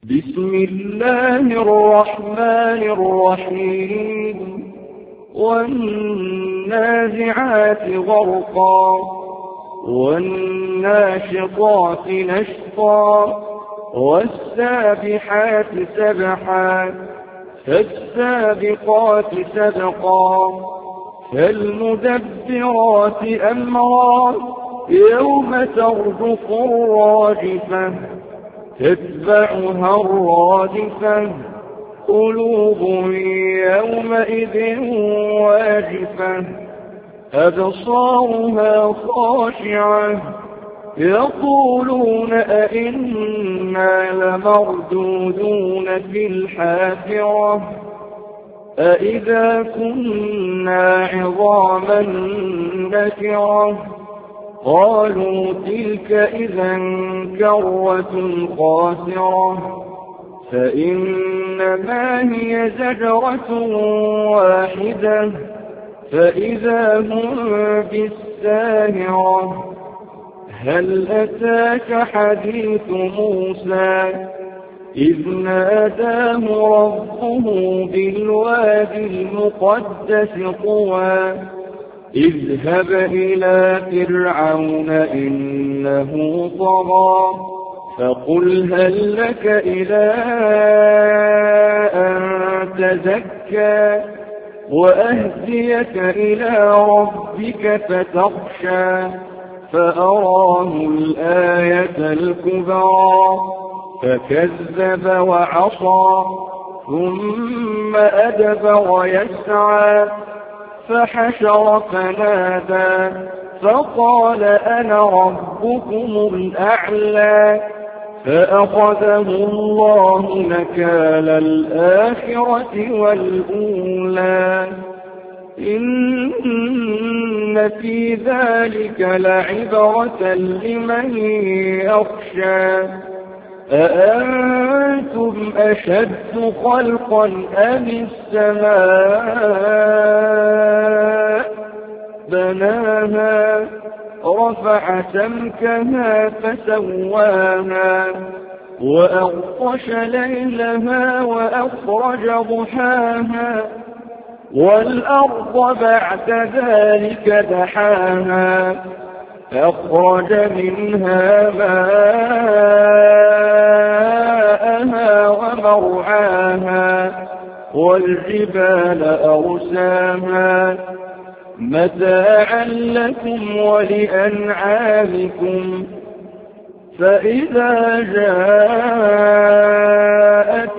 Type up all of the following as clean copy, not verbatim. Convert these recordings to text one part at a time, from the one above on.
بسم الله الرحمن الرحيم والنازعات غرقا والناشطات نشطا والسابحات سبحا فالسابقات سبقا فالمدبرات أمرا يوم ترجف الراجفة تتبعها الرادفة قلوب يومئذ واجفة أبصارها خاشعة يقولون أئنا لمردودون في الحافرة أئذا كنا عظاما نكرة قالوا تلك إذا كرة خاسرة فإنما هي زجرة واحدة فإذا هم بالساهرة هل أتاك حديث موسى إذ ناداه ربه بالوادي المقدس طوى اذهب إلى فرعون إنه طغى فقل هل لك إلى أن تزكى وأهديك إلى ربك فتخشى فأراه الآية الكبرى فكذب وعصى ثم أدبر يسعى فحشر فنادى فقال أنا ربكم الأعلى فأخذه الله نكال الآخرة والأولى إن في ذلك لعبرة لمن يخشى أأنتم أشد خلقا أم السماء بناها رفع سمكها فسواها وأغطش ليلها وأخرج ضحاها والأرض بعد ذلك دحاها أخرج منها ماءها ومرعاها والجبال أرساها متاعا لكم ولأنعامكم فإذا جاءت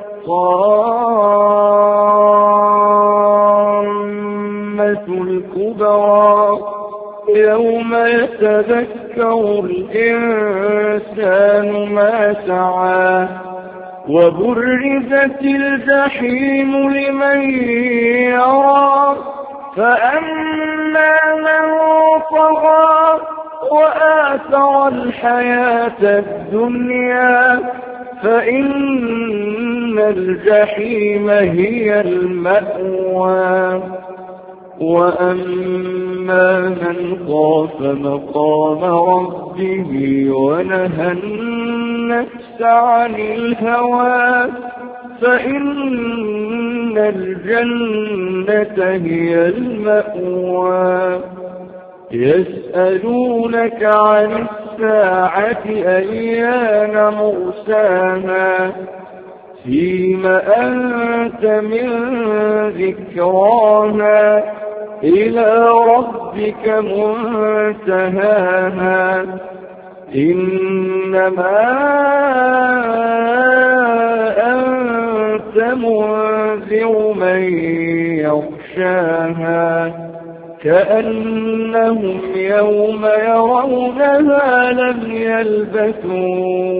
الطامة الكبرى يوم يتذكر الإنسان ما سعى وبرزت الجحيم لمن يرى فأما من طغى وآثر الحياة الدنيا فإن الجحيم هي المأوى وأما من خاف مقام ربه ونهى النفس عن الهوى فإن الجنة هي المأوى يسألونك عن الساعة أيان مرساها فيم أنت من ذكراها إلى ربك منتهاها إنما أنت منذر من يخشاها كأنهم يوم يرونها لم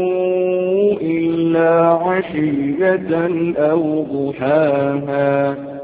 يلبثوا إلا عشية أو ضحاها